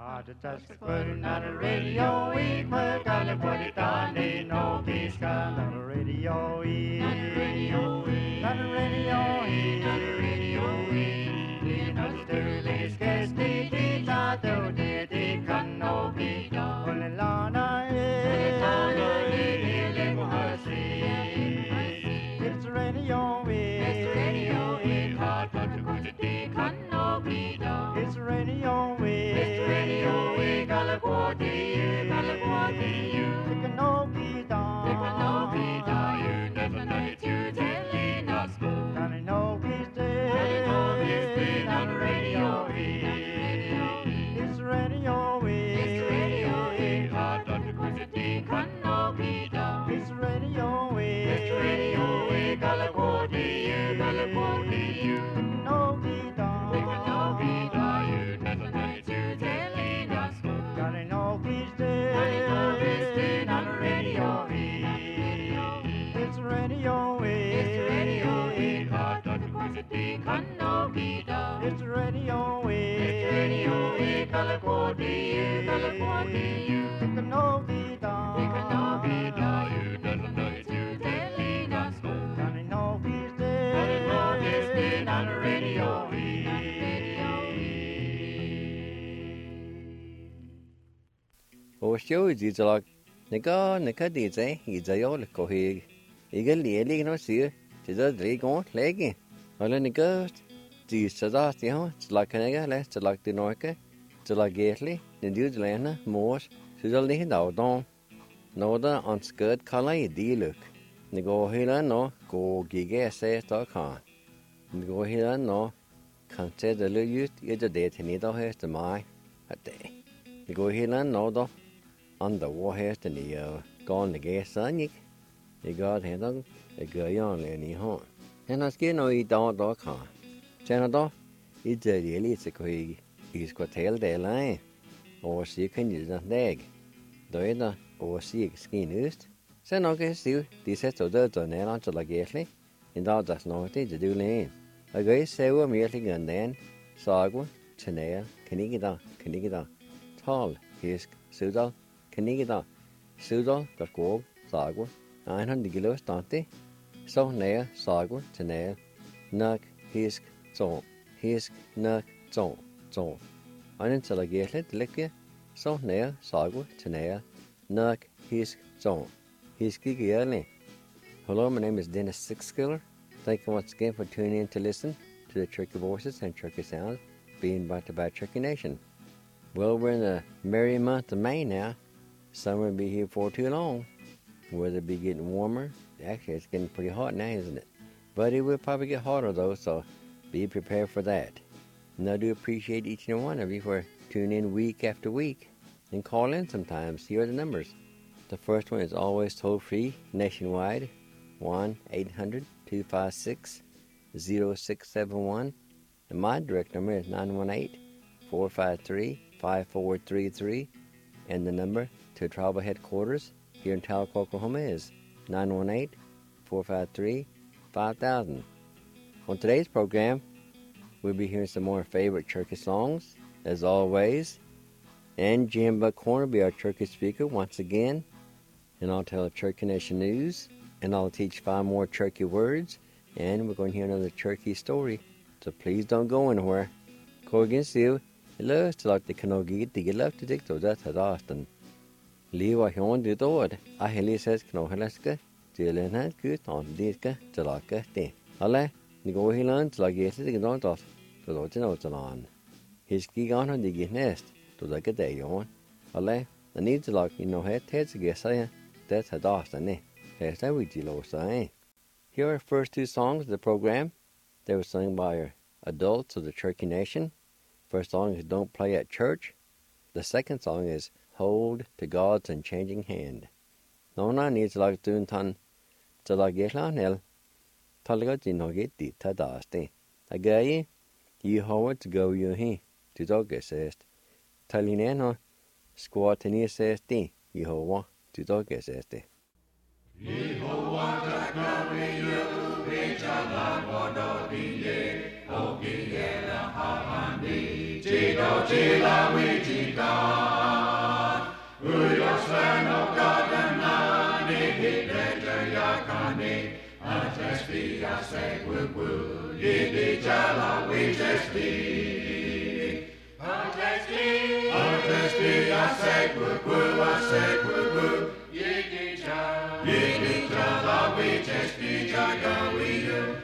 Just putting on the radio, we put on the put it on, ain't no peace come on the radio, on the radio, on the radio, on the radio, in the early skies, they thought they can no be done. Only Lana is, it's radio, it's radio, hard but the good they can no be done. It's radio, it's radio, we California, you can no be done. It can no be done. You never know it, you telling us good. And I know he's dead. On the radio, it's radio, it's radio, hard but the good they can no be done. It's radio, California, you can no be done. It can no be done. You never know it, you telling us good. And I know he's dead. On the radio, it's radio, it's radio, hard but the good they can no be done. It's radio, California, you can no be done. It can no be done. You never know it, you telling us good. And I know he's dead. And I know he's dead on the radio. Ủa số gì cho nó có đi thế gì cho yếu là có gì cái lìa nó xíu chỉ cho đấy có lấy cái hoặc là nó có gì cho đó thì không chỉ là cái này là chỉ là từ nói cái chỉ là ghét li nên điều là nó mua chỉ cho lấy đầu đông nó đó on skirt color đi được nó có hay là nó có cái xe đó cả nó có hay là nó không sẽ được lưu ý cho để thì nó hết từ mai hết đấy nó có hay là nó đó underwater thì con là cái sáng nhỉ thì có thể nó gửi on lại nhỉ hả nên nó cái nó đó cả cho nó đó ít giờ đi lấy sẽ có ít có thể để lại or sẽ không như thế này đấy đó or sẽ skin ust sẽ nó cái xíu thì sẽ cho đỡ cho nên nó cho là cái này nên đó là nó thìจะดูเลยcái xe của mình thì gần đến sao quá cho nên cái đó tall his sự đó cái đó sự đó đặt cổ sao quá anh hắn đi cái lối tao thế sau này sao quá cho nên nấc his nấc trộn anh cho là cái này cái sau này sao quá cho nên nấc his trộn his cái này. Hello, my name is Dennis Sixskiller. Thank you once again for tuning in to listen to the Cherokee Voices and Cherokee Sounds being brought to by Cherokee Nation. Well, we're in the merry month of May now. Summer will be here for too long. Weather be getting warmer. Actually, it's getting pretty hot now, isn't it? But it will probably get hotter, though, so be prepared for that. And I do appreciate each and one of you for tuning in week after week and call in sometimes. Here are the numbers. The first one is always toll-free nationwide, 1-800-256-0671. And my direct number is 918-453-5433. And the number to tribal headquarters here in Talc, Oklahoma is 918-453-5000. On today's program, we'll be hearing some more favorite Cherokee songs, as always. And Jim Buckhorn will be our Cherokee speaker once again. And I'll tell Cherokee Nation news. And I'll teach 5 more Cherokee words. And we're going to hear another Cherokee story. So please don't go anywhere. Corgan Seal. Hello, it's like the Kanogi, the love to dictate that at Austin. Leave a hand to do it. I hear says Knohalaska, Jillian had good on Diska, Jalaka, day. Ale, the go he learned like yes, the don't off, to the Otan. His gig on the get nest, to like a day on. Ale, the needs like heads, I guess I that's at Austin, eh? Yes, I would say. Here are the first 2 songs of the program. They were sung by our adults of the Cherokee Nation. First song is Don't Play at Church. The second song is Hold to God's Unchanging Hand. Nona needs like doing ton to like get on hell. Talaga no get the tadaste. A guy, you Howard to go you he to dog says. Talineno squat and he says the Yehovah to dog says the. Yehovah the glory you, which Allah Chido chila we chida say woo woo, yiddy jala we testy. Testy, I say woo woo, I say woo woo, yiddy jala we testy, jaga we you.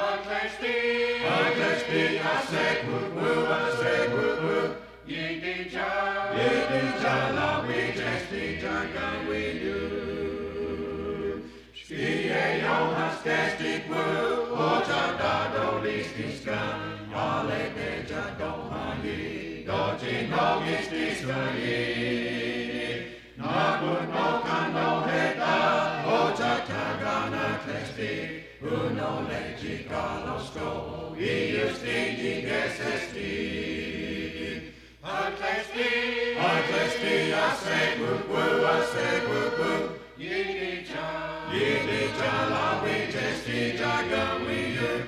Testy, I say woo woo, I say woo woo, yiddy jala we testy, jaga we you. Skie yo has tested woo, ocha da do listiska, ale deja do hani, doji no gistiska ye. Nagun no kano heta, ocha tagana testi, uno legi galosko, ius digi gesesti. Testi, I say woo woo, I say woo woo, yiddy jala we testi, jaga we you.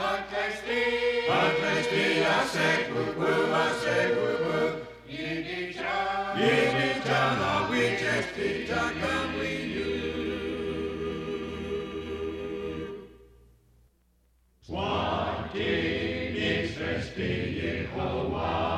Testi, I say woo woo, I say woo woo, yiddy jala we testi, jaga we you. Swanti is testi Yehovah.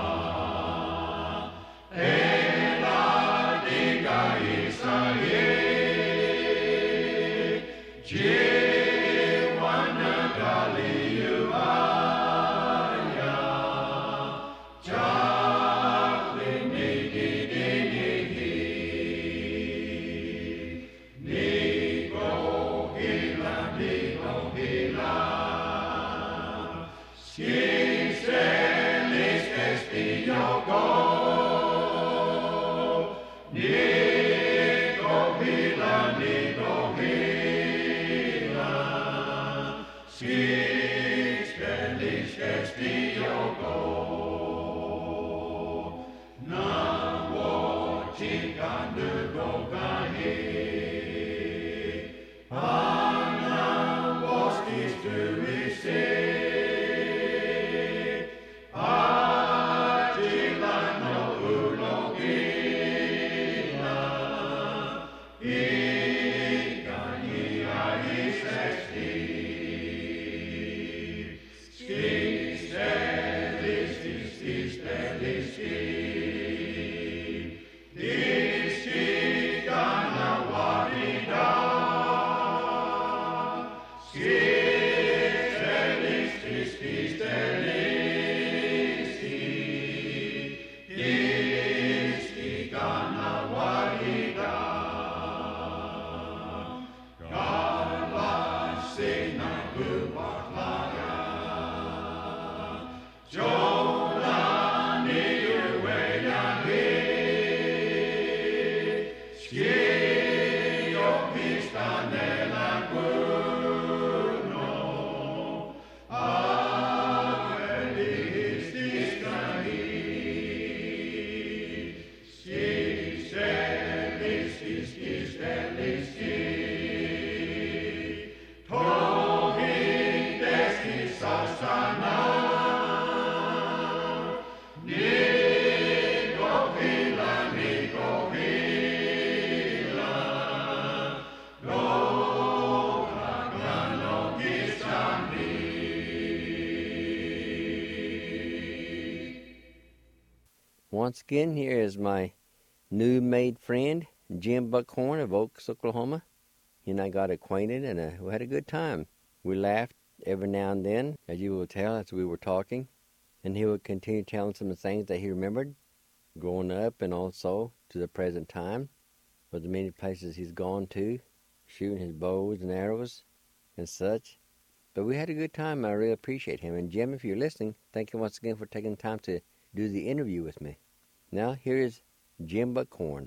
Once again, here is my new made friend, Jim Buckhorn of Oaks, Oklahoma. He and I got acquainted, and we had a good time. We laughed every now and then, as you will tell, as we were talking, and he would continue telling some of the things that he remembered growing up and also to the present time, with the many places he's gone to, shooting his bows and arrows and such. But we had a good time. I really appreciate him. And Jim, if you're listening, thank you once again for taking the time to do the interview with me. Now, here is Jim Buckhorn.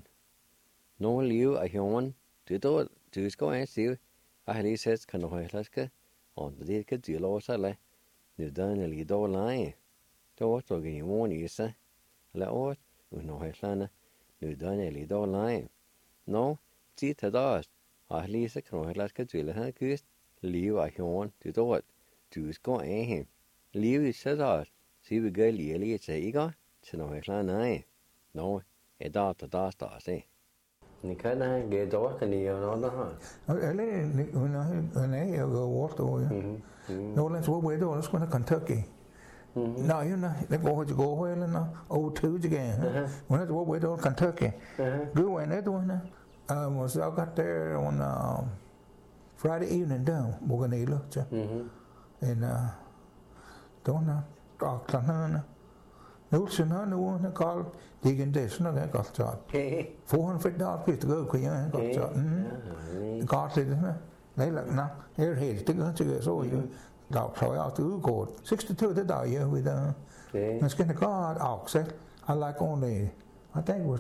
No liu a human to do go and see a helices canoilaska on the deca dilosale, the done a lido line. To what to gain one is a la ort, no helana, the done a lido line. No, see to dust, a helice canoilaska to the handcust, liu a human to do it, to go and him. Liu is said us, see we go liely, it's a ego, to no helana. No, a dot to dust us, eh? Ni kan ge då kan ni göra det här. Eller nej, jag går åt då. No, let's what we're doing. Let's go to Kentucky. No, you know, they go where and O2 again. When that's what we're doing, Kentucky. Good way they're doing that. Was I got there on Friday evening down, we're gonna look, and don't know, Auckland. Nu sen har nu kaldt digen det sådan noget godt job. $450 piece to go kunne jeg godt job. Godt lidt sådan. Nej lagt her helt det gør til så jo. Der så jeg til udgået. 62 det der jeg ved der. Men skal det godt afsat. I like only I think it was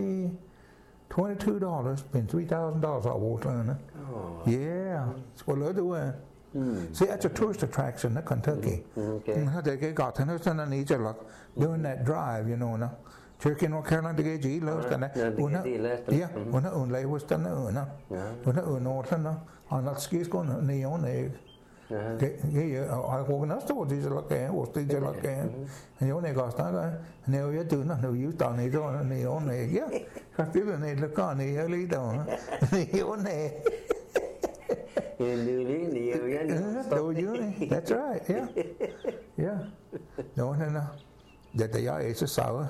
$22 been $3,000 I walked on. Yeah. Så lød det See, that's a tourist attraction in Kentucky. They got to understand each other doing that drive, you know. Turkey, North Carolina, the GG, lost and yeah, when the only was done, when the northern on that skis going neon egg. I walk us to these like was the like and you only got that. Now you do not know you done it on neon egg. Yeah, I feel the need look on the early down. Neon egg. That's right, yeah. No. That they are is a sour.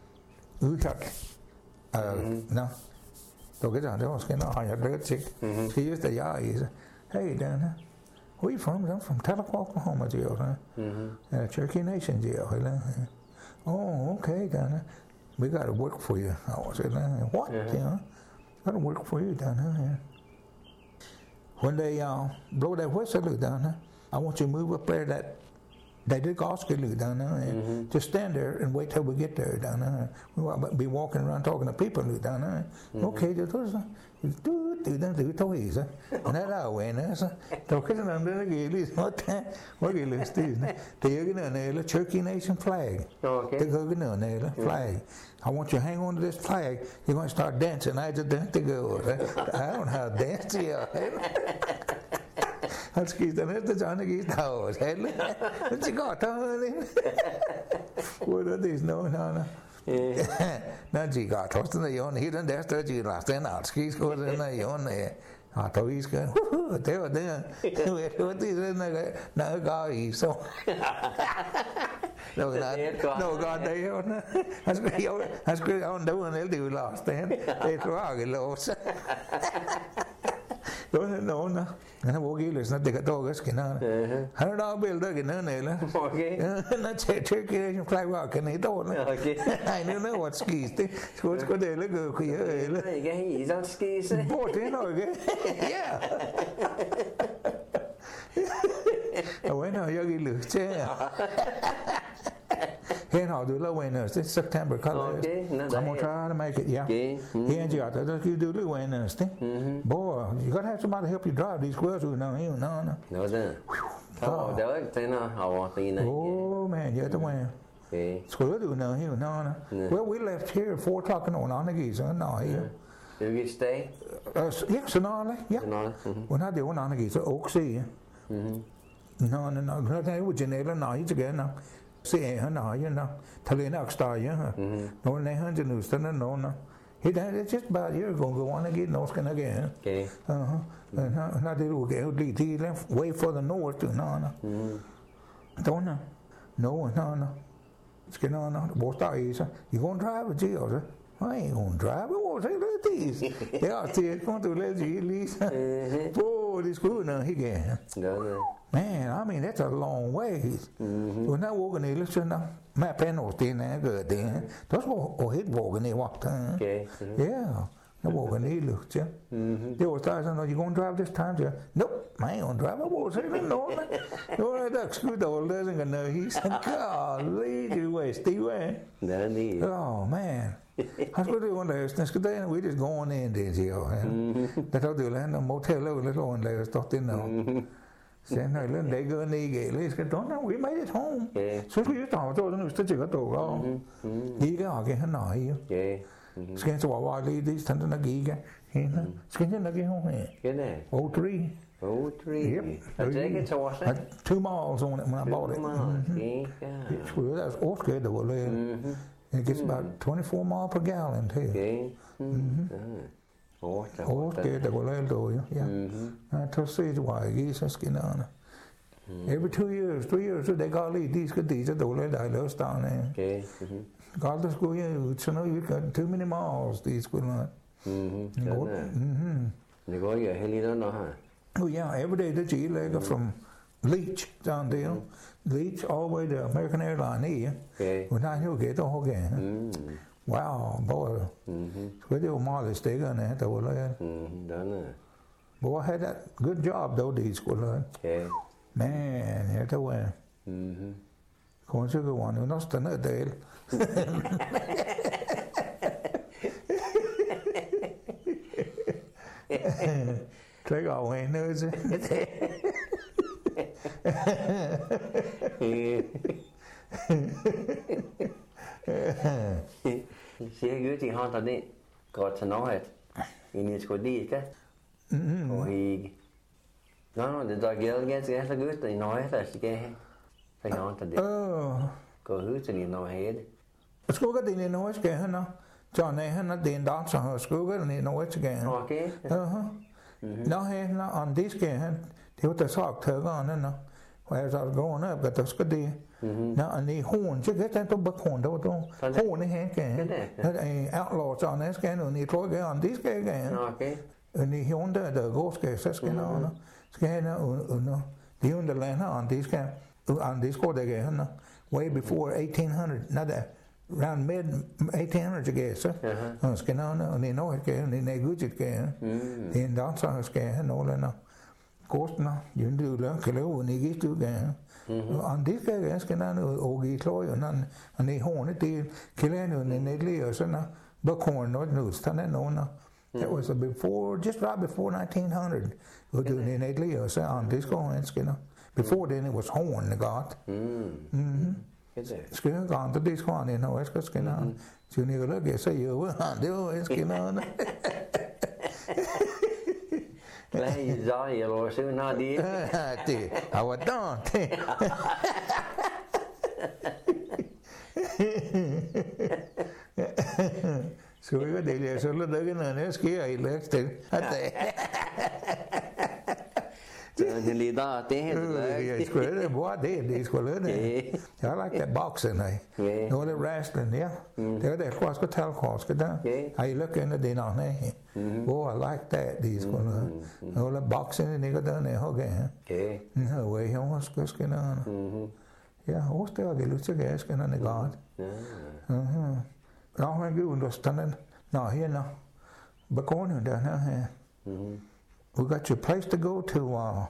No. So get on those kind of higher red chick. He used the yah is hey Dan, where you from? I'm from Tahlequah, Oklahoma jail, Cherokee Nation jail. Oh, okay, Dan. We gotta work for you. I said, what? Gotta work for you down here. When they blow that whistle down there, I want you to move up there that they did Oscar down there and just stand there and wait till we get there down there. We won't be walking around talking to people down there. Okay, do toys. And that I went, talking to them, what you list is the Cherokee Nation flag. The flag. I want you to hang on to this flag. You're going to start dancing. I just dance to go. I don't know how to dance here. Han skifter næste Johnny gik tavs hele. Det går tavs. Hvor det er noget Når de går tavs den Jon helt der står de resten af skis går den Jon. Ah, då vi skal. Det var det. Nu er det når går I så. No, God, they don't. I screw on doing it. They lost then. They throw lost. No. And I walk in, listen, they got dogs, $100 bill, they're going to okay. And that's a Turkey Nation flag rock, and they don't. Okay. I don't know what skis. So it's good to look at you. He's on skis. Yeah. I went out, Yogi Luke. Here now, do low winners. It's September colors. I'm gonna try to make it. Yeah. Here you got to do low winners. Boy, you gotta have somebody to help you drive these squirrels. No. No, then. Oh, oh man, you're the winner. Squirrel do no. Well, we left here at 4 o'clock in the morning. No, here. Did you stay? Yeah, Sonali. Yeah. When I do on so Oak Sea. No. Nothing with Janela. No, he's again now. See, Talina Star, no, Nahan News, no. It's just about a year ago, go on again, no skin again. Okay. Not they will get he left way further north to no. Don't know. No. Skin on, what's that is? You gonna drive a jail, I ain't gonna drive it. What's it these? They are still going to let you lease. Boy, this good now, he can. Man, I mean, that's a long ways. When I walk in the listen, my panels in there, good then. That's what hit walking they walked. Okay. Yeah. I walk in the look, yeah. They were starting, you going to drive this time? Nope, I ain't going to drive. I won't say no. No, that's good. Old doesn't go no. He said, golly, you way, Steve. Oh, man. I skulle det underlæse. Skal det vi just going in det siger. Der tog det land og motel og lidt underlæse stod det nu. Sen har jeg lægget ned igen. Skal du know we made it home. Så skulle jeg stå så nu står det godt. Giga og han nej. Skal så var lige det stand der giga. Skal jeg nok home her. Genau. 03. Yep. I take it to us. 2 miles on it when I bought it. That's okay though. It gets about 24 miles per gallon too. Okay, the Golel do you, yeah. To see why Jesus skin on. Every 2 years, 3 years, they got these good these at the Golel I lost down there. Okay. God the school, you know, you got too many miles, these school on. They go, yeah, Haley don't know, huh? Oh, yeah, every day the G leg from Leach down there, Leach all the way to American Airlines here. Okay. When I knew get all again. Wow, boy. Cái điều mileage they got there, the Golel. Done. Boy, I had that good job though, these school on. Okay. Man, here the way. Con chưa cái one, nó still ở đây. Take away news. Sẽ gửi chị họ thật đi. Có cho nó hết. Ý nghĩa của đi cái. Thì nó để cho kia cái sẽ sẽ gửi thì nói là cái phải nói thật đi. Có hứa cho đi nói hết. School cái gì nói cái hả? Cho nên hả tiền đó sao school cái này nói cái. Okay. Nó hay nó on this cái hả? Thì tôi sọc thở con nó. As I was going up, got the skiddy. Now I need horn. Chứ cái tôi bật horn đâu tôi. Horn này hết cái. Outlaws on this cái nó need thôi cái on this cái. Okay. Ni horn där the ghost cái cái nó. Cái nó the underland on this cái. On this cái nó. Way before 1800, not that. Around mid 1800s cái så. Cái nó ni nói cái ni good cái. Thì đó sao cái nó là nó. Cost nó những điều đó cái lối này cái thứ cái anh đi cái nó ogi thôi anh đi horn thì cái này này lấy ở nó buckhorn nó thằng nó that was before just right before 1900 rồi từ này lấy ở sẽ on this cái nó before then it was horn they got cái nó còn tới this one nó cái nó chứ này cái cái xây ở cái nó Lấy gió gì rồi sư nó đi. Thì, I was done. So we got the so look at the ski I left it. Thì đi đó té hết rồi. Square what they square đấy. I like that boxing này. No the wrestling, yeah. They got cross cái tail cross cái đó. I look in the nào này. Oh, I like that these one. No the boxing này cái đó này ho cái. No way không có cái nó. Yeah, what's the cái lúc cái nó này god. Nó hay cái understand. No, here no. But con đó nó ha. We got your place to go to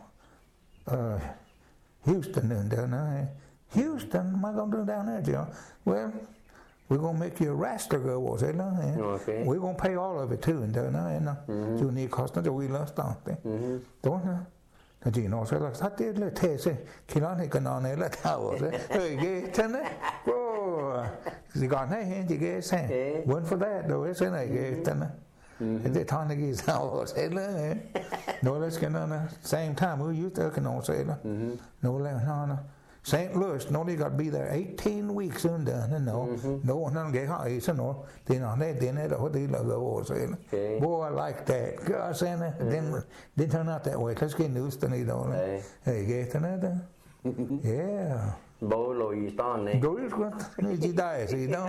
Houston and down there. Houston, am I going to do down there, Joe? Well, we're going to make you a raster go, was it? Okay. We're going to pay all of it too, and down there. You need cost not to we lost out there. Don't you? Nó chỉ nói sẽ là sát tiết là thế sẽ khi nó thì cần nói này là thảo rồi rồi ghê chân đấy gì còn hay chỉ ghê xe one for that rồi sẽ này ghê chân đấy. They trying to get out say no let's get on the same time we used to can say no no St. Louis no they got to be there 18 weeks under no one get high so no they not they need what they go say boy I like that God saying that then turn out that way let's get news to need on hey get another yeah bố lùi to này đối với cái gì đây gì đâu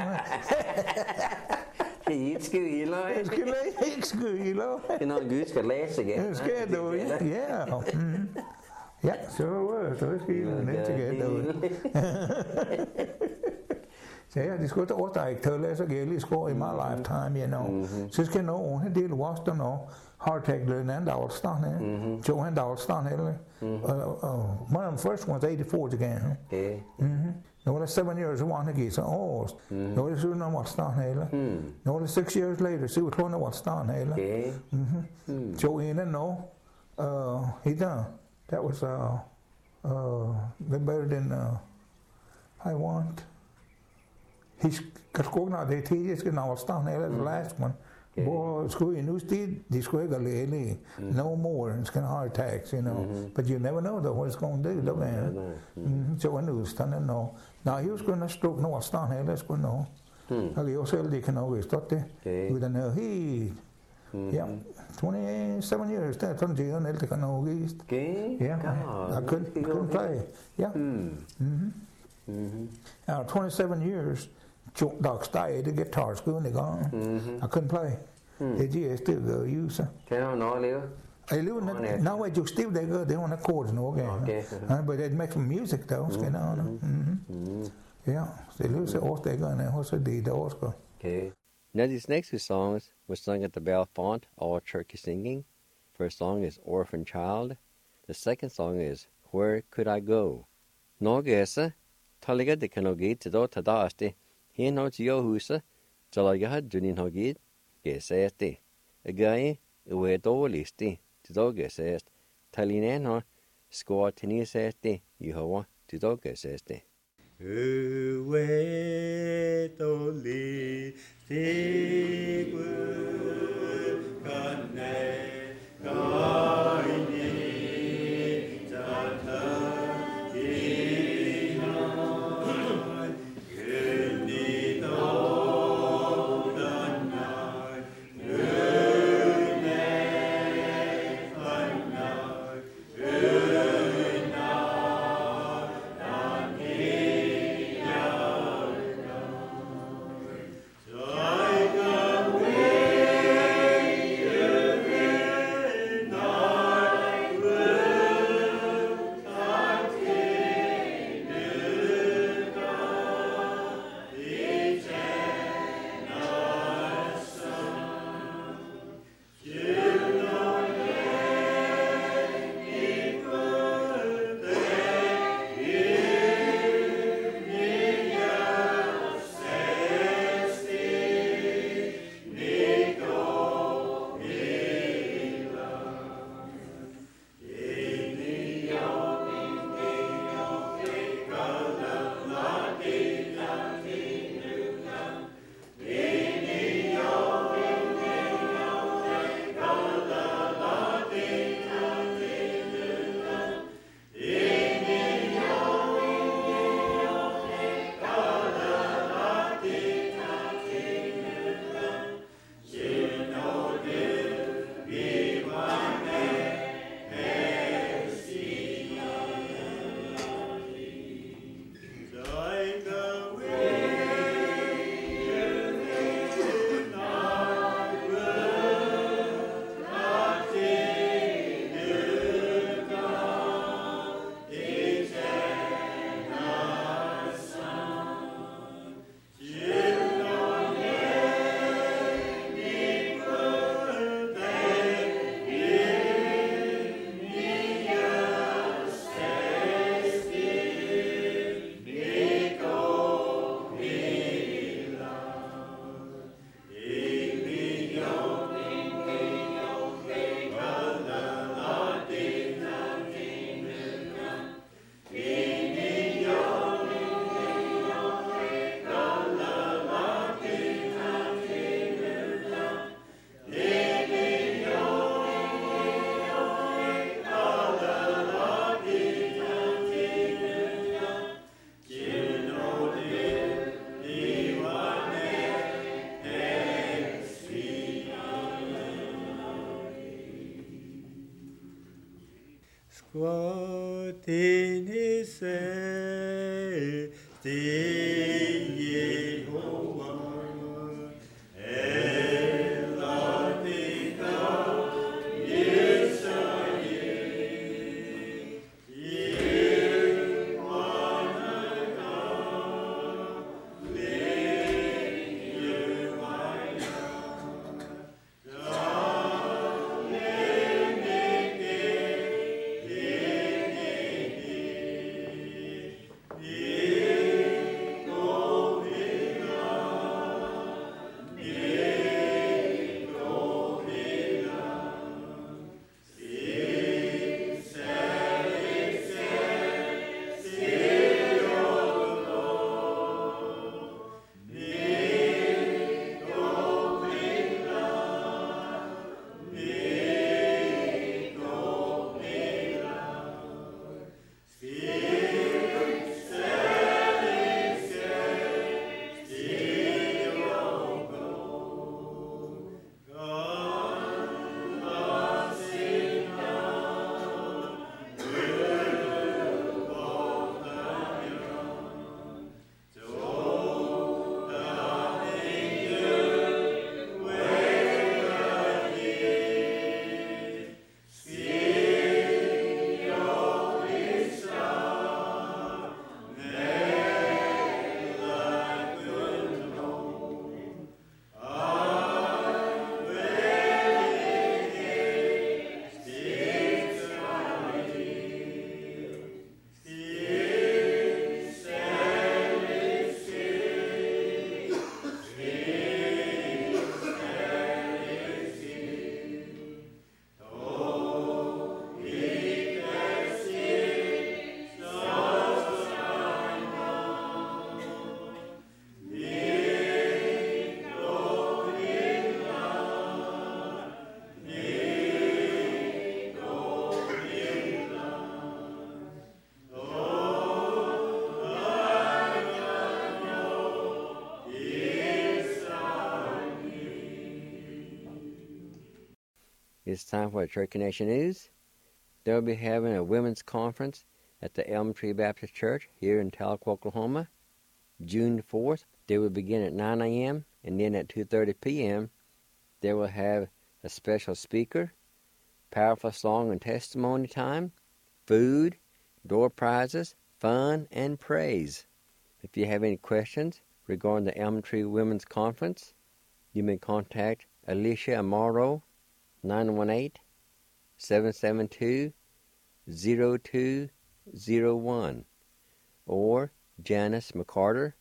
Excuse You know, good for less again. It's good though, yeah. Yeah, sure was. So it's good. It's good though. So yeah, this got to what I tell us again. This go in my lifetime, you know. So it's kind of only deal was to know hard tech learn and Dalston, Joe and Dalston, one of the first ones 84 again. No, that's 7 years I want to get so no, this is not what's done here. No, that's 6 years later, see what one what's done here. Joe in and no, he done. That was better than I want. He's got going out there. He's going now what's done here. That's the last one. Boy, school in New Steed, this school got no more. It's kind of heart attacks, you know. But you never know though what it's going to do, don't you? So I knew it's done. No. Now he was going to stroke. No, what's done here? Let's go. No. How you also they can always stop there. With an he Yeah, 27 years. That's on the on the canoe east. Okay. Yeah, God, I couldn't play. Yeah. 27 years. Doc stayed at guitar school and they gone. I couldn't play. Did you still go use? Can I live? I live now. I just still they go. They want chords no again. Okay. But they make some music though. Yeah. They lose it. What they gonna? What's the deed? Okay. Now these next two songs were sung at the Bellefonte All Turkey Singing. First song is Orphan Child. The second song is Where Could I Go? Nå gæsa, taliga de kanogit til da tadaasti, hin hos Johusa, talaga had dunin hogit, gæsaesti. Agai, uwe dålisti, til da gæsaest, talinen ha, skår tinisesti, Jehova, til da gæsaesti. Uwe dålisti, It's time for a Turkey Nation News. They'll be having a women's conference at the Elm Tree Baptist Church here in Tahlequah, Oklahoma, June 4th. They will begin at 9 a.m. and then at 2:30 p.m. they will have a special speaker, powerful song and testimony time, food, door prizes, fun, and praise. If you have any questions regarding the Elm Tree Women's Conference, you may contact Alicia Amaro, 918-772-0201, or Janice McCarter,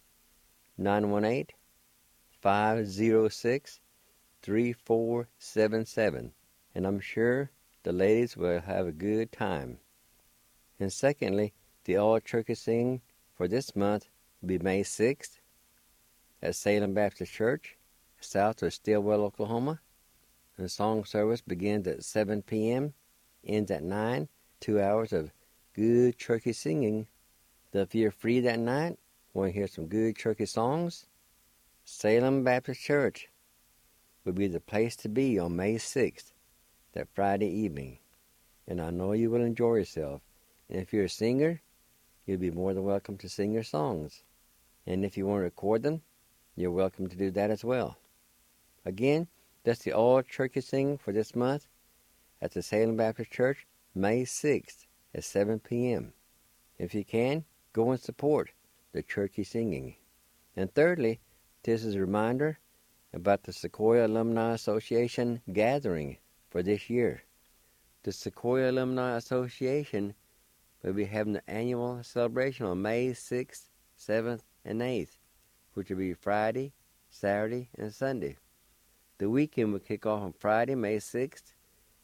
918-506-3477, and I'm sure the ladies will have a good time. And secondly, the all-turkey singing for this month will be May 6th at Salem Baptist Church, south of Stillwell, Oklahoma. And the song service begins at 7 p.m., ends at 9, 2 hours of good turkey singing. So if you're free that night, want to hear some good turkey songs, Salem Baptist Church will be the place to be on May 6th, that Friday evening. And I know you will enjoy yourself. And if you're a singer, you'll be more than welcome to sing your songs. And if you want to record them, you're welcome to do that as well. Again, that's the all-turkey singing for this month at the Salem Baptist Church, May 6th at 7 p.m. If you can, go and support the turkey singing. And thirdly, this is a reminder about the Sequoia Alumni Association gathering for this year. The Sequoia Alumni Association will be having the annual celebration on May 6th, 7th, and 8th, which will be Friday, Saturday, and Sunday. The weekend will kick off on Friday, May 6th,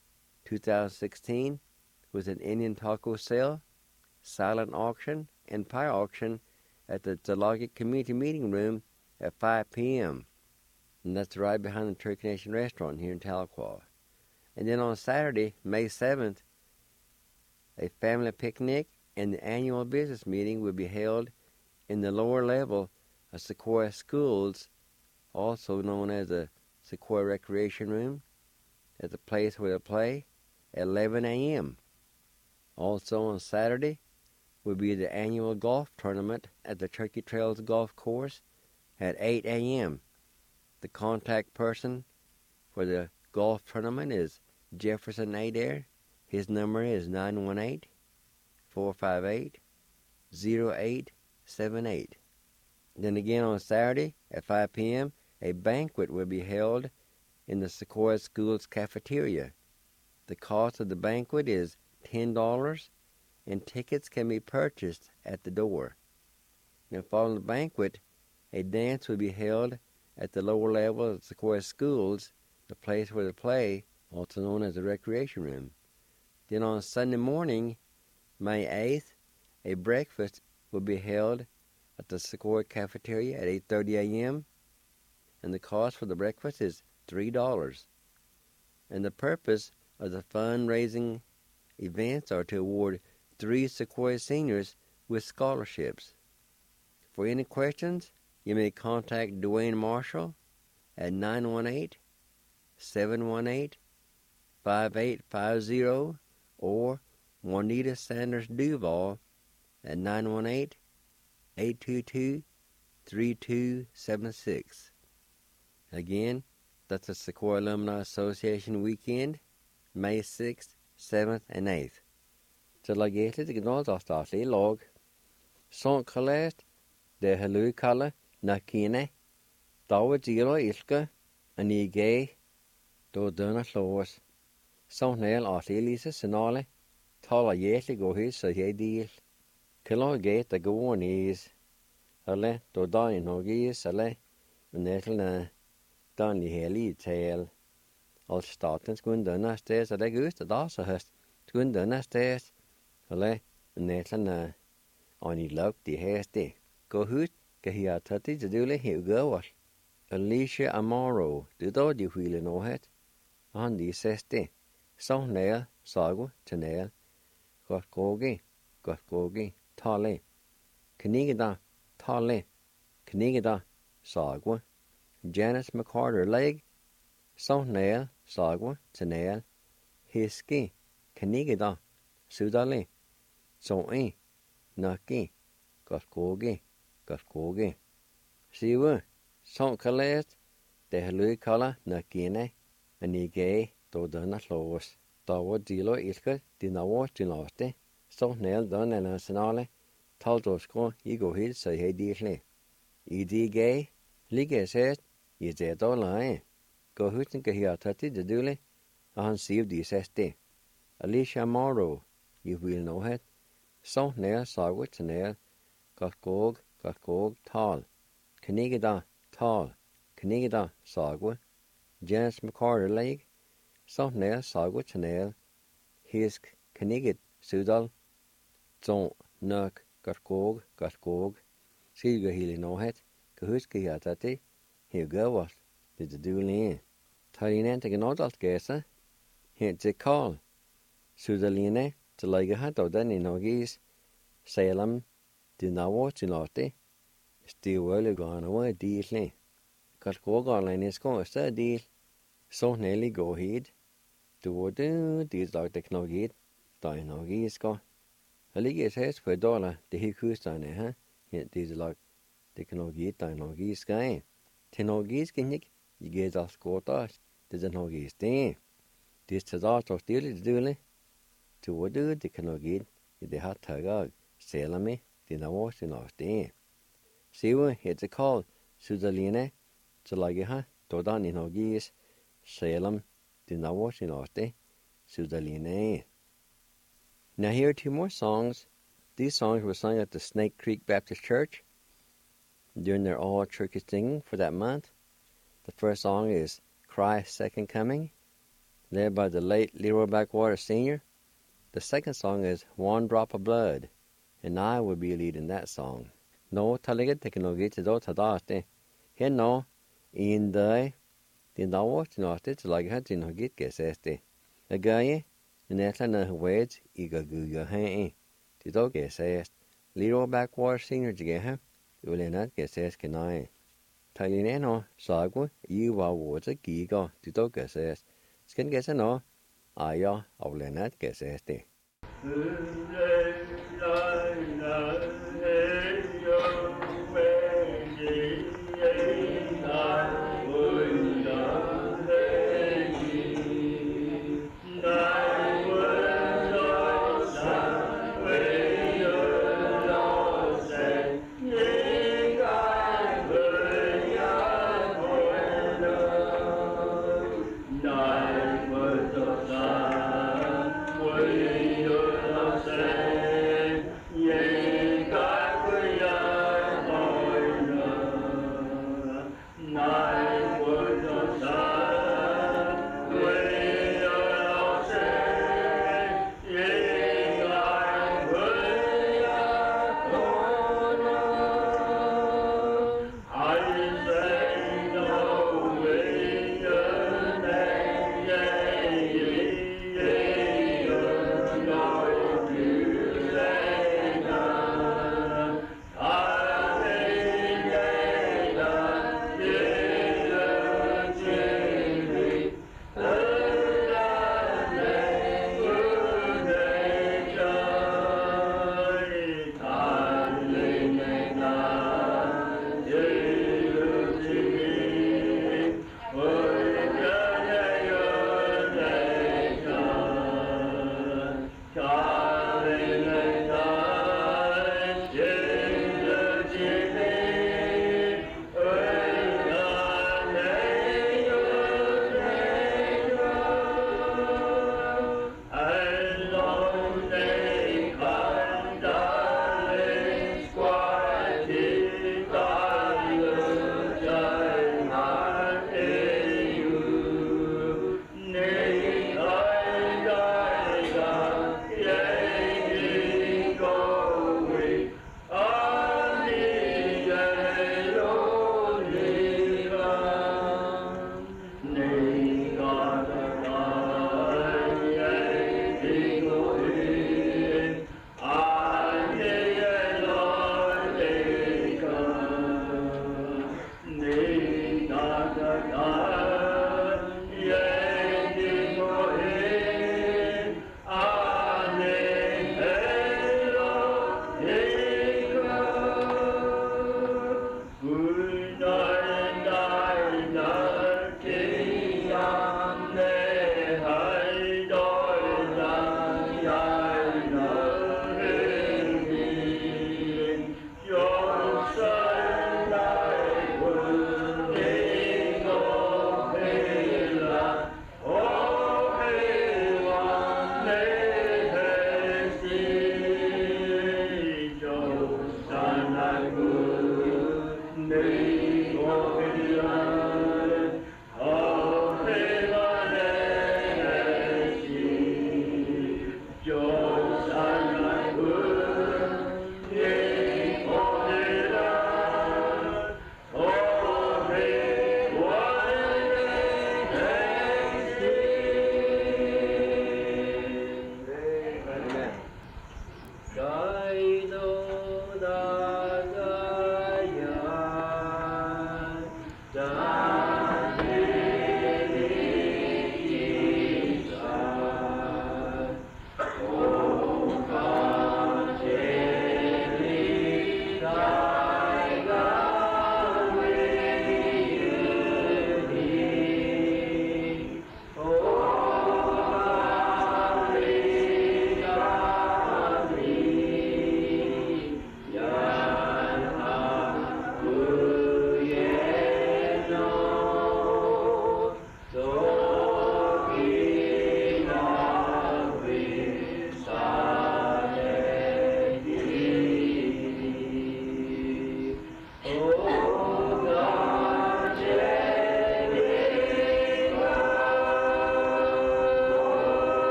2016, with an Indian taco sale, silent auction, and pie auction at the Telaga Community Meeting Room at 5 p.m. And that's right behind the Turkey Nation Restaurant here in Tahlequah. And then on Saturday, May 7th, a family picnic and the annual business meeting will be held in the lower level of Sequoia Schools, also known as the Sequoia Recreation Room, at the place where they play at 11 a.m. Also on Saturday will be the annual golf tournament at the Turkey Trails Golf Course at 8 a.m. The contact person for the golf tournament is Jefferson Adair. His number is 918-458-0878. Then again on Saturday at 5 p.m., a banquet will be held in the Sequoia Schools cafeteria. The cost of the banquet is $10, and tickets can be purchased at the door. Now, following the banquet, a dance will be held at the lower level of Sequoia Schools, the place where they play, also known as the recreation room. Then on Sunday morning, May 8th, a breakfast will be held at the Sequoia cafeteria at 8:30 a.m., and the cost for the breakfast is $3. And the purpose of the fundraising events are to award 3 Sequoia seniors with scholarships. For any questions, you may contact Dwayne Marshall at 918-718-5850 or Juanita Sanders Duval at 918-822-3276. Again, that's the Sequoia Alumni Association weekend, May 6th, 7th, and 8th. Så la gete til gnål av statlig lag. Sånn kallet, det hallu kalle, nakine, da var giro ilke, en I gay, da dønna slås. Sånn nel atlig lise senale, tala gete gå hus og jeg deal. Killa gete gå nis, eller da dan nogis, eller netlene dan I heli tel. Al staten skun dønna sted, så det gust, da så høst, skun dønna sted, eller netlene on I luk de heste. Gå hut, ke hi tati jadule hi gawal. Alicia Amaro, du da de huile no het. Han de seste. Så nær sago til nær. Godt gogi, tale. Knigeda, tale. Knigeda, sago. Janice McCarter leg. Så nær sago til nær. hiski, kanigida, sudali, zoi, naki, gaskogi. Siwa, son kalet, de halui kala nakine, anige, dodana los. Dawa dilo ilka, dinawa dinaste, so nel dan en nationale, taldosko, igo hid sa he dile. Idige, lige set, I zedo lai. Go hutin ke hiatati de dule, han siv di seste. Alicia Morrow, you will know it. So nel sagwit nel, gaskog, tal. Knigida, tal. Knigida, sagwa. Janice McCarter leg. So nel sagwit nel. Hisk, knigid, sudal. Zon, nuk, gaskog. Siga hili know it. Kahuski hiatati. Here go was. Did the dule. Taline te genodalt gesa. Hint te call. Sudaline, te lege hat of den in Ogis, Salem, Dinawa Tinote, still well gone away deally. Got go garland is going to deal. So nearly go heed. Do these like the knogit, dine Ogis go. A league says for $1, the hickus dine, huh? Hint these like the knogit, dine Ogis guy. Ten Ogis kinnick, you get us go dash, the Ogis day. This to that of dearly. To do the canogid, the hot tagag, Salami, the Nawash in our day. Siwa hit the call, Sudaline, Zalagiha, Dodan in Ogis, Salem, the Nawash in our day, Sudaline. Now, here are 2 more songs. These songs were sung at the Snake Creek Baptist Church during their all church singing for that month. The first song is Christ's Second Coming, led by the late Leroy Backwater Sr. The second song is One Drop of Blood, and I will be leading that song. No taligid teknologi to do tadaste. Here no, in the nawas noste to like hat in hogit geseste. A guy, in Atlanta words, Igaguga hay. To do gesest. Leroy Backwater Senior Jigaha, you will not gesest can I. Talineno, Sagwa, you are water giga, to do gesest. Skin guess no. Aya, I will not geseste. Yeah.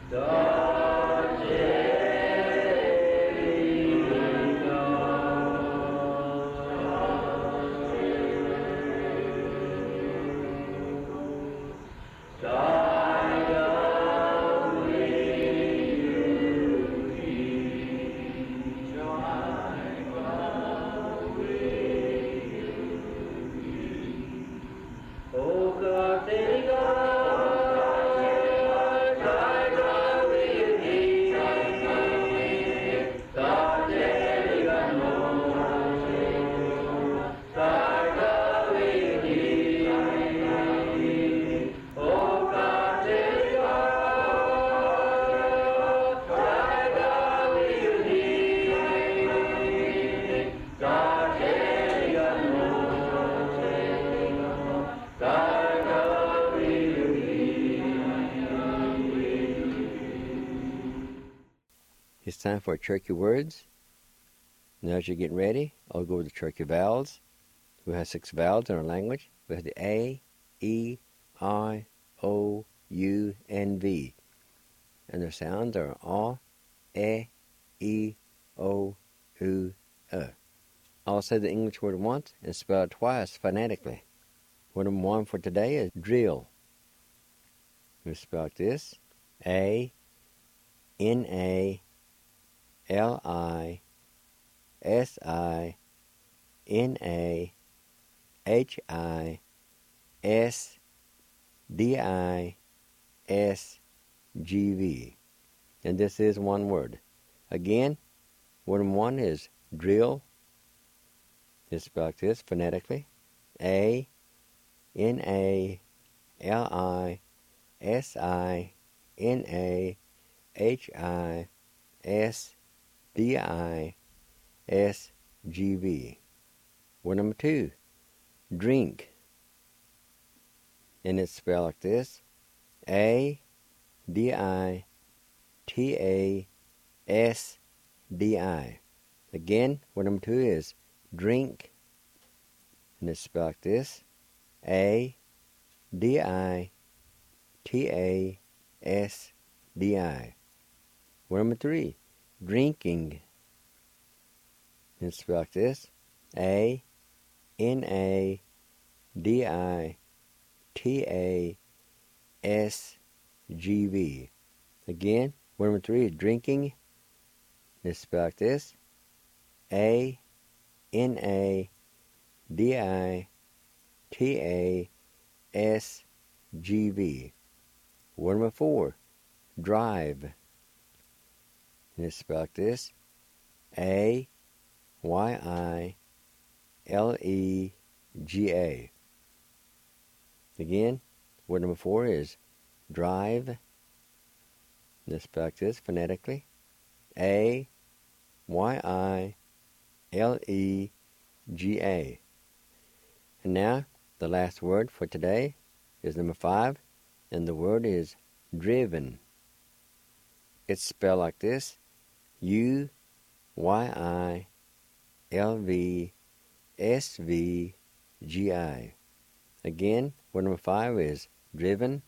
It's time for Cherokee words. Now as you're getting ready, I'll go over the Cherokee vowels. We have 6 vowels in our language. We have the A, E, I, O, U, and V. And their sounds are A, E, O, U, I'll say the English word once and spell it twice phonetically. Word number 1 for today is drill. We spell it this: A-N-A-L-I-S-I-N-A-H-I-S-D-I-S-G-V. And this is one word. Again, word number 1 is drill. It's spelled this phonetically: A-N-A-L-I-S-I-N-A-H-I-S-D-I-S-G-V. Word number 2, drink. And it's spelled like this: A-D-I-T-A-S-D-I. Again, word number 2 is drink. And it's spelled like this: A-D-I-T-A-S-D-I. Word number 3, drinking. And it's spelled like this: A-N-A-D-I-T-A-S-G-V. Again, word number 3 is drinking. And it's spelled like this: A-N-A-D-I-T-A-S-G-V. Word number 4, drive. And it's spelled like this: A-Y-I-L-E-G-A. Again, word number 4 is drive. And it's spelled like this phonetically: A-Y-I-L-E-G-A. And now, the last word for today is number 5, and the word is driven. It's spelled like this: U-Y-I-L-V-S-V-G-I. Again, word number 5 is driven.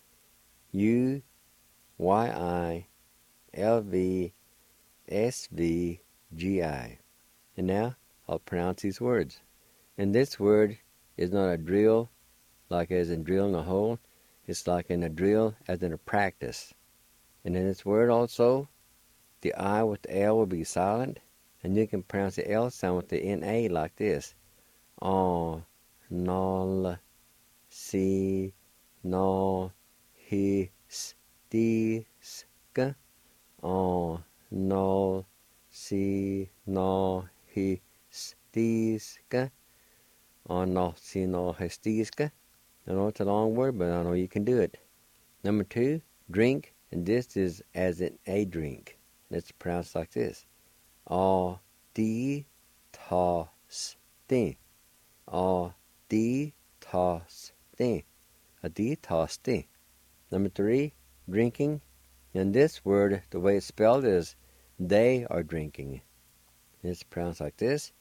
U-Y-I-L-V-S-V-G-I. And now, I'll pronounce these words. And this word is not a drill, like as in drilling a hole. It's like in a drill, as in a practice. And in this word also, the I with the L will be silent, and you can pronounce the L sound with the N-A like this: nol, si, no, hi, sti, ska. Nol, si, no, hi, sti, ska. No, si, no, hi, sti, ska. I know it's a long word, but I know you can do it. Number 2, drink, and this is as in a drink. And it's pronounced like this: A-D-T-O-S-T. A-D-T-O-S-T. A-D-T-O-S-T. Number 3, drinking. And this word, the way it's spelled is they are drinking. And it's pronounced like this: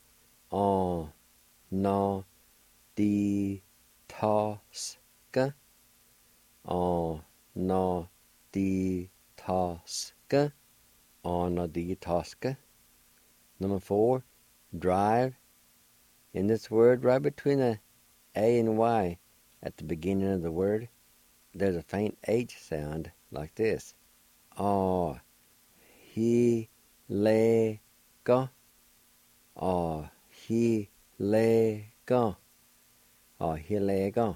O-no-D-T-O-S-K. O-no-D-T-O-S-K. taska. Anna di taska. Number 4, drive. In this word, right between the A and Y at the beginning of the word, there's a faint H sound like this. Ah, he, le, ga. Ah, he, le, ga. Ah, he, le, ga.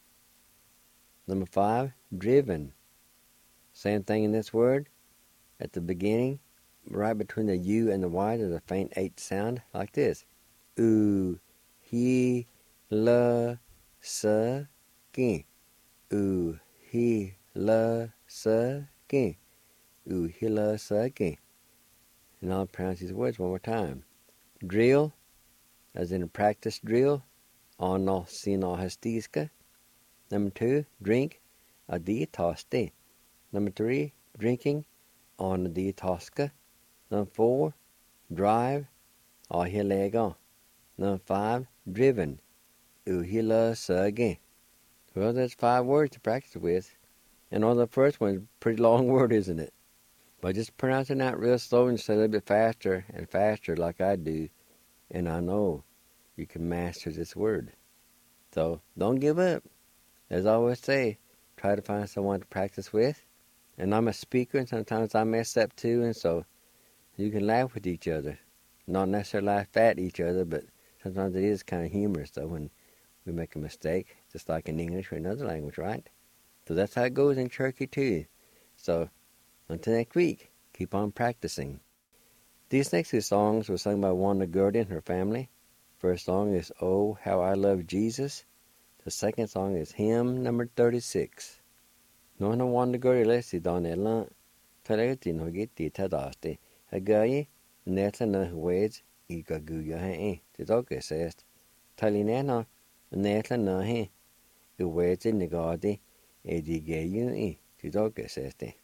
Number 5, driven. Same thing in this word. At the beginning, right between the U and the Y, there's a faint H sound like this. U, he, le, sa, ki. U, he, le, sa, ki. U, he, le, sa, ki. And I'll pronounce these words one more time. Drill, as in a practice drill. Anna sina hastiska. Number 2, drink. Adi taste. Number 3, drinking. Anna di taska. Number 4, drive. Ahilega. Number 5, driven. Uhila sage. Well, that's 5 words to practice with. And on the first one, it's a pretty long word, isn't it? But just pronouncing out real slow and say a little bit faster and faster like I do, and I know you can master this word. So don't give up. As I always say, try to find someone to practice with. And I'm a speaker, and sometimes I mess up too, and so you can laugh with each other. Not necessarily laugh at each other, but sometimes it is kind of humorous, though, when we make a mistake, just like in English or another language, right? So that's how it goes in Cherokee, too. So until next week, keep on practicing. These next 2 songs were sung by Wanda Gertie and her family. First song is Oh, How I Love Jesus. The second song is Hymn number 36. Nohna Wanda Gertie lesi don elan, talegati no giti tadaste, hagayi, neta na huwez, igaguya hae, tidoke sest, talinena, neta na he, uweze nigadi, edigeyu e, tidoke seste.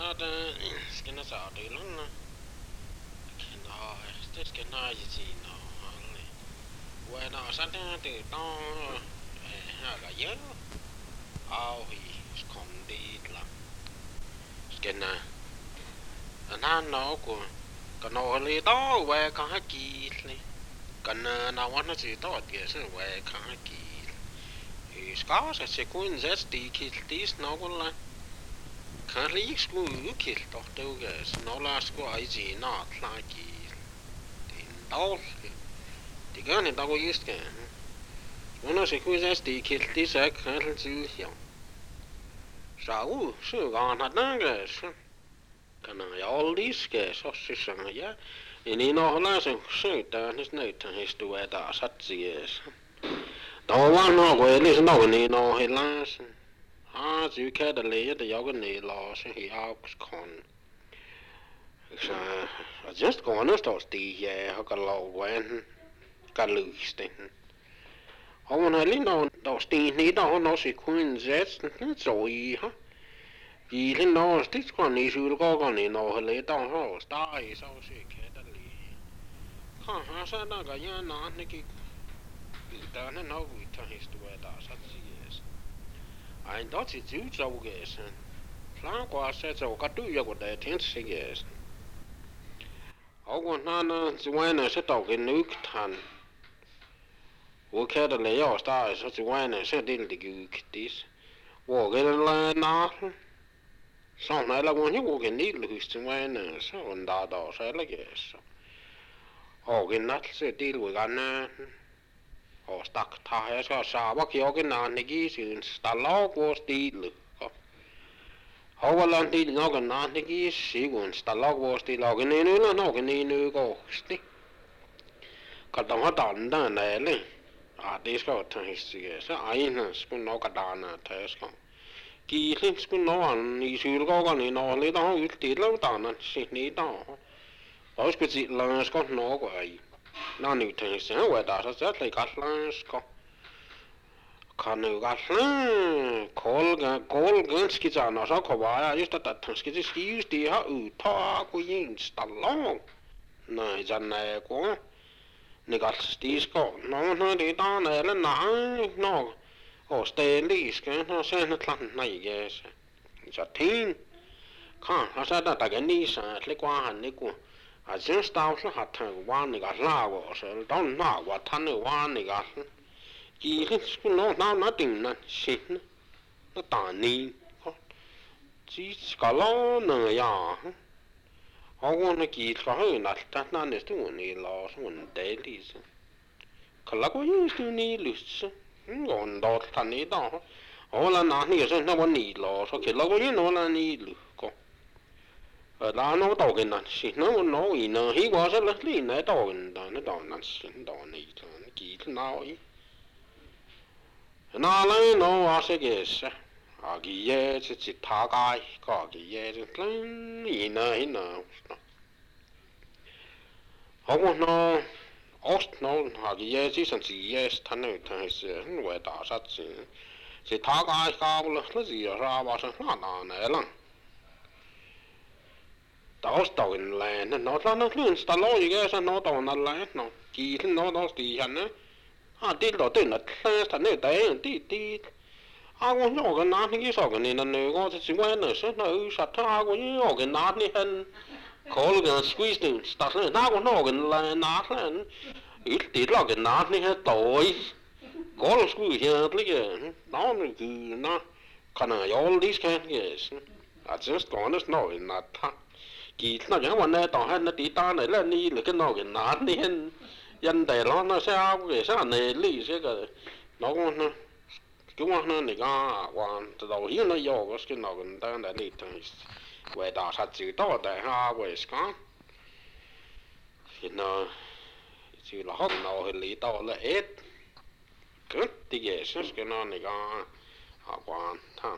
na da skina sa de lan na kina det skina ji no ali wa na sa de to ha la yo au hi skondit la skina na no ko kano li to wa ka ki li kana na wa na ji to de se wa ka ki ska se kun zet di ki dis no ko la kan ikke skulle udkildt, og det er jo når der skulle ej nat lagi. Det er dårligt. Det gør det dog just kan. Under sig kunne jeg stige kildt, det så kan det til her. Så så kan han danke så. Kan jeg aldrig skal så synes jeg. En når så der næsten nødt til historie der sat sig. Der var noget ligesom noget når heller så kan der læge det jeg kan så her afskon. Så just går nu står stig her og kan lov ven kan løse det. Og man har lige noget der sten ned og når sig kun sætte så i ha. I den når stig skal ni skulle gå ni når hele der har steg så kan der læge. Kan så der kan jeg nat ikke. Der er noget vi tager historie der så Ein dort ist gut so gewesen. Klar, was jetzt auch gerade du ja gut der Tänz gewesen. Auch und dann so eine so doch genug han. Wo kann der ja da ist so eine so del die gut dies. Wo gehen la nach. Så når jeg går jo ikke ned hos en så en dag så er det så. Og en nat så del vi gerne og stak tager jeg så saber kjokken nan ikke synes der lå vores stil Hoveland det nok nan ikke synes der lå vores stil og en eller nok en går stik kan der have dan der næle det skal tages så egen skulle nok dan tages Gilen skulle nogen i sylgården i når lidt og ud det lå dan sit ned der og specielt langt skal nok i Nå nu tænker jeg, hvad der så sætter jeg gæstlandsk kan jo gæstland kål ganske sådan og så kommer jeg just at der skal det stives det har udtag og en stallong nej sådan er gå Nigat stisker nå det der eller nej nå og stadig skal han sende klant nej yes så ting kan og så der kan ni så lidt var han ikke Sen stavsel har han vanliga lager så don lager han vanliga Gilen skulle nå dinna sin nå tani Ti skal låne ja Og hun gik fra højen at der næste uge i lås hun dejlig Kan lade gå just i lyst Hun dårlig han i dag Og la nani så når hun i lås og kan lade gå ind og la ni lyst Der noget dagen sig nå i når he var så lidt ned dagen der sin dagen i den gik nå i Nå nå også gæse og give til tagai og give til klein i når og nå ost nå har give til sådan sige han er nu er der sat til tagai skal sige så var så eller Der står en land, når der er noget der lå ikke så når der er land, når gilen når der stiger henne. Det lå den at klasse ned der det. Hun jo kan nat ikke så kan en nøgår til sin så når udsat der jo kan nat hen. Kolgen squeeze der der når kan nat det lå kan nat her døj. Kol skulle her ligge. Nå kan jeg jo lige skal yes. Just going to know in that Gilt nó vẫn nè tao hắn nó tí ta này là ni là cái nó cái nát đi hen dân đại nó sẽ áo cái sao này lý sẽ cái nó cũng chúng nó này cái quan từ đầu hiếu nó vô cái nó cái ta này lý thằng về đào sát chữ đó đại ha về cái thì nó chữ là học nó hình lý đó là hết cái thì cái nó này cái quan thằng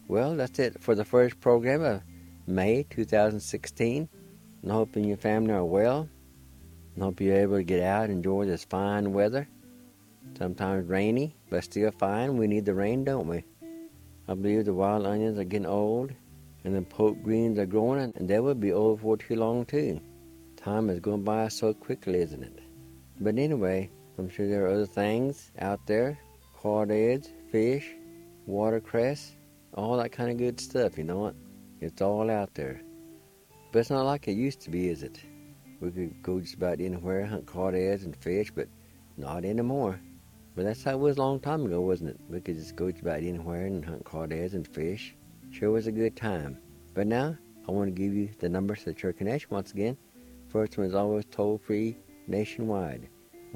Well, that's it for the first program of May 2016. And hoping your family are well. And hope you're able to get out and enjoy this fine weather. Sometimes rainy, but still fine. We need the rain, don't we? I believe the wild onions are getting old, and the poke greens are growing, and they will be old for too long, too. Time is going by so quickly, isn't it? But anyway, I'm sure there are other things out there. Crawdads, fish, watercress, all that kind of good stuff, you know what? It's all out there. But it's not like it used to be, is it? We could go just about anywhere, hunt crawdads and fish, but not anymore. But that's how it was a long time ago, wasn't it? We could just go just about anywhere and hunt crawdads and fish. Sure was a good time. But now, I want to give you the numbers to the Church Connection once again. First one is always toll-free nationwide.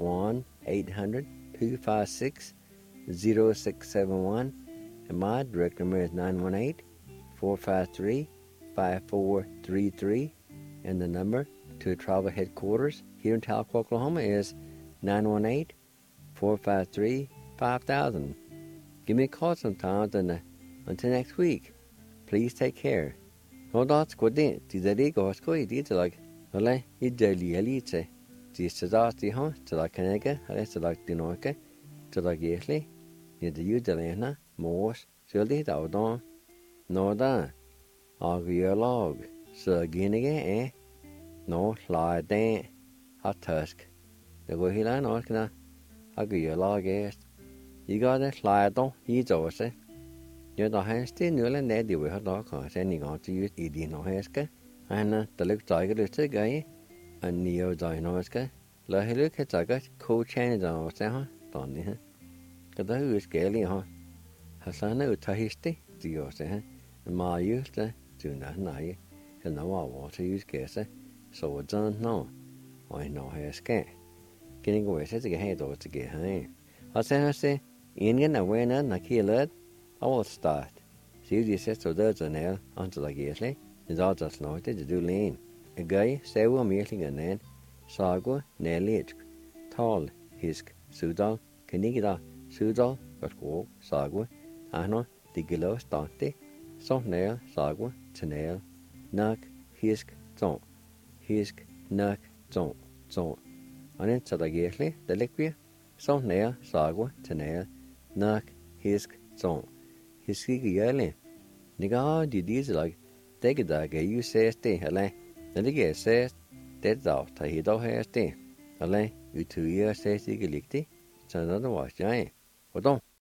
1-800-256-0671. And my direct number is 918-453-5433. And the number to the tribal headquarters here in Tahlequah, Oklahoma is 918-453-5000. Give me a call sometimes, and until next week, please take care. Hold on, squadin, Tizarigo, Squid, Ditalog, Ole, Ideli Elite, Tisazasti, huh, Tilakanega, Restalak Dinoka, Tilagesli, Nida Udelena, Morse, Sildi, Daudon, Norda, Agiolog, Serginige, No, Lie Dan, Hot Tusk. The go hilan orkna, Agiolog est. You got a slide on, he's also. You're the hands still new and daddy with her dog, sending on to use Edino Heska, and the look tiger is a guy, and Neo Dinoska. La he look at a cool change on, huh? Donny, huh? The who is scaly, huh? Hasana Utahisti, the Ose, and my used to do not know, and no water use guess, so it don't know. I know Heska. Getting away says a head or to get home. I say, Indian awareness, Nakilad. I will start. See the sister does an L until I guess, is all just noted to do lean. A guy, several meeting and then, Sago, Nellich, Tall, Hisk, Sudal, Kanigida, Sudal, but walk, Sago, Anno, the Gilo, Stante, Salt Nail, Sago, Tanel, Nuck, Hisk, Zon, Hisk, Nuck, Zon, Zon. And then, so I guess, the liquid, Salt Nail, Sago, Tanel, Nuck, Hisk, Zon. Hiski yelling. Nigga, did these like take a dog, you say stay, Helen. And the guy says, that's out, he don't have stay. Helen, you 2 years says he licked it, so another was giant. What don't?